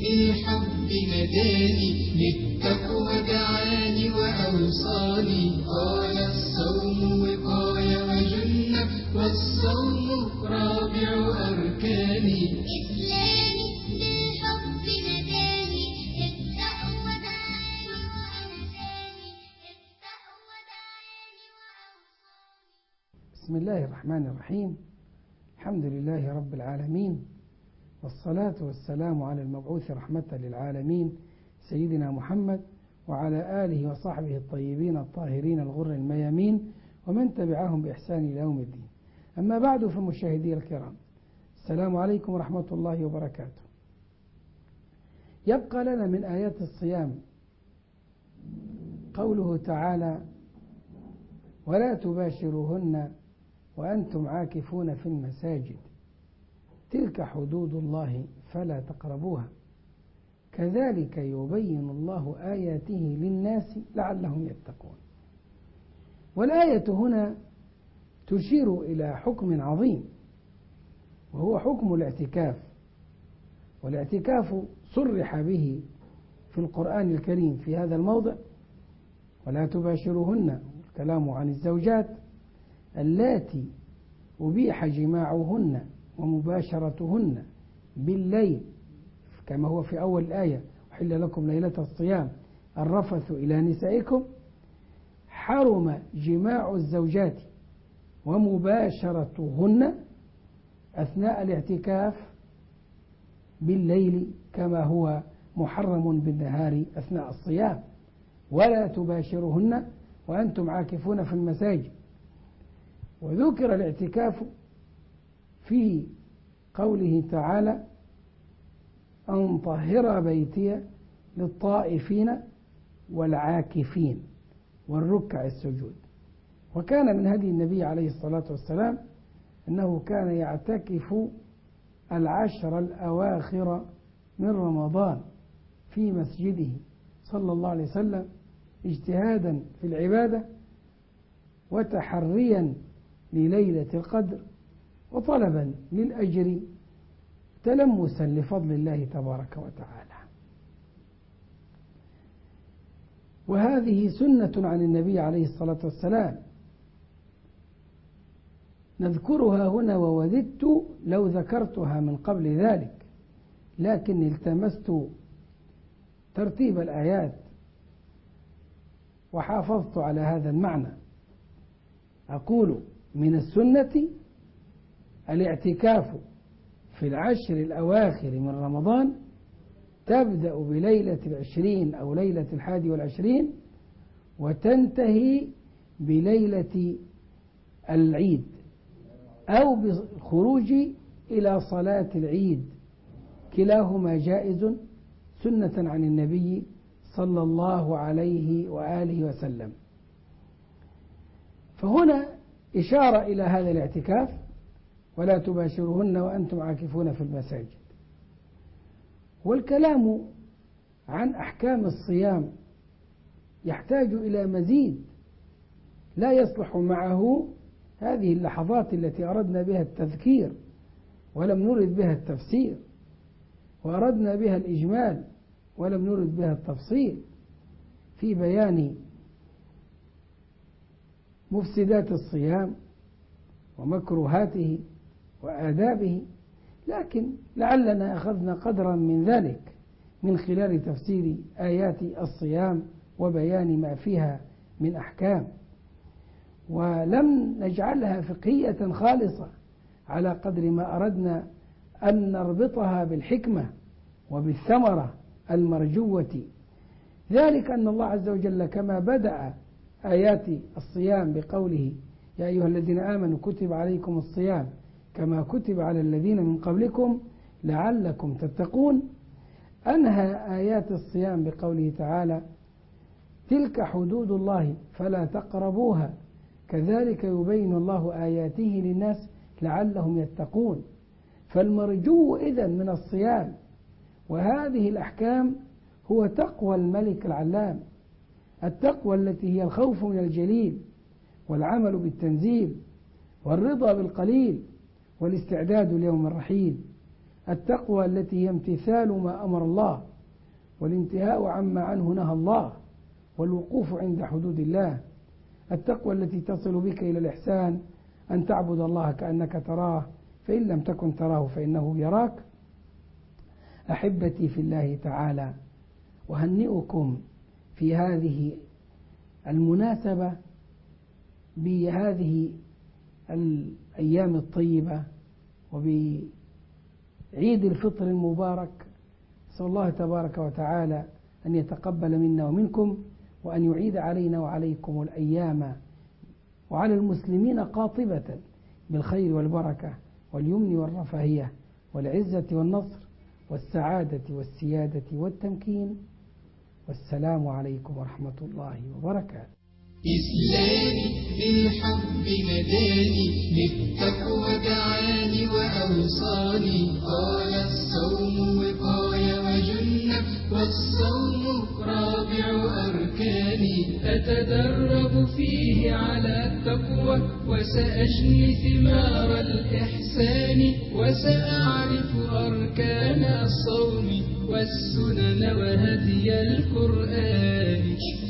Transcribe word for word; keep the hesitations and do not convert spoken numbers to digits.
بالحب نداني، للتقوى دعاني وأوصاني. قال الصوم وقاية وجنة، والصوم رابع أركاني. إسلامي بالحب نداني، للتقوى دعاني وأوصاني. للتقوى دعاني وأوصاني. بسم الله الرحمن الرحيم. الحمد لله رب العالمين، والصلاة والسلام على المبعوث رحمة للعالمين سيدنا محمد وعلى آله وصحبه الطيبين الطاهرين الغر الميامين، ومن تبعهم بإحسان إلى يوم الدين. أما بعد، فمشاهدي الكرام، السلام عليكم ورحمة الله وبركاته. يبقى لنا من آيات الصيام قوله تعالى: ولا تباشروهن وأنتم عاكفون في المساجد، تلك حدود الله فلا تقربوها، كذلك يبين الله آياته للناس لعلهم يتقون. والآية هنا تشير إلى حكم عظيم، وهو حكم الاعتكاف. والاعتكاف صرح به في القرآن الكريم في هذا الموضع: ولا تباشروهن، الكلام عن الزوجات اللاتي أبيح جماعهن ومباشرتهن بالليل، كما هو في أول الآية: وحل لكم ليلة الصيام الرفث إلى نسائكم. حرم جماع الزوجات ومباشرتهن أثناء الاعتكاف بالليل، كما هو محرم بالنهار أثناء الصيام. ولا تباشرهن وأنتم عاكفون في المساجد. وذكر الاعتكاف في قوله تعالى: أن طهر بيتي للطائفين والعاكفين والركع السجود. وكان من هدي النبي عليه الصلاة والسلام أنه كان يعتكف العشر الأواخر من رمضان في مسجده صلى الله عليه وسلم، اجتهادا في العبادة وتحريا لليلة القدر وطلبا للأجر تلمسا لفضل الله تبارك وتعالى. وهذه سنة عن النبي عليه الصلاة والسلام نذكرها هنا، ووددت لو ذكرتها من قبل ذلك، لكن التمست ترتيب الآيات وحافظت على هذا المعنى. أقول: من السنة الاعتكاف في العشر الأواخر من رمضان، تبدأ بليلة العشرين أو ليلة الحادي والعشرين، وتنتهي بليلة العيد أو بالخروج إلى صلاة العيد، كلاهما جائز سنة عن النبي صلى الله عليه وآله وسلم. فهنا إشارة إلى هذا الاعتكاف: ولا تباشرهن وأنتم عاكفون في المساجد. والكلام عن أحكام الصيام يحتاج إلى مزيد، لا يصلح معه هذه اللحظات التي أردنا بها التذكير ولم نرد بها التفسير، وأردنا بها الإجمال ولم نرد بها التفصيل في بيان مفسدات الصيام ومكروهاته وآدابه. لكن لعلنا أخذنا قدرا من ذلك من خلال تفسير آيات الصيام وبيان ما فيها من أحكام، ولم نجعلها فقهية خالصة على قدر ما أردنا أن نربطها بالحكمة وبالثمرة المرجوة. ذلك أن الله عز وجل كما بدأ آيات الصيام بقوله: يا أيها الذين آمنوا كتب عليكم الصيام كما كتب على الذين من قبلكم لعلكم تتقون، أنهى آيات الصيام بقوله تعالى: تلك حدود الله فلا تقربوها، كذلك يبين الله آياته للناس لعلهم يتقون. فالمرجو إذن من الصيام وهذه الأحكام هو تقوى الملك العلام، التقوى التي هي الخوف من الجليل والعمل بالتنزيل والرضا بالقليل والاستعداد ليوم الرحيل، التقوى التي هي امتثال ما أمر الله والانتهاء عما عنه نهى الله والوقوف عند حدود الله. التقوى التي تصل بك إلى الإحسان أن تعبد الله كأنك تراه فإن لم تكن تراه فإنه يراك. أحبتي في الله تعالى، أهنئكم في هذه المناسبة بهذه الأيام الطيبة وبعيد الفطر المبارك. أسأل الله تبارك وتعالى أن يتقبل منا ومنكم، وأن يعيد علينا وعليكم الأيام وعلى المسلمين قاطبة بالخير والبركة واليمن والرفاهية والعزة والنصر والسعادة والسيادة والتمكين. والسلام عليكم ورحمة الله وبركاته. إسلامي بالحب نداني، للتقوى دعاني وأوصاني. قال الصوم وقاية وجنة، والصوم رابع أركاني. أتدرب فيه على التقوى، وسأجني ثمار الإحسان، وسأعرف أركان الصوم والسنن وهدي القرآن.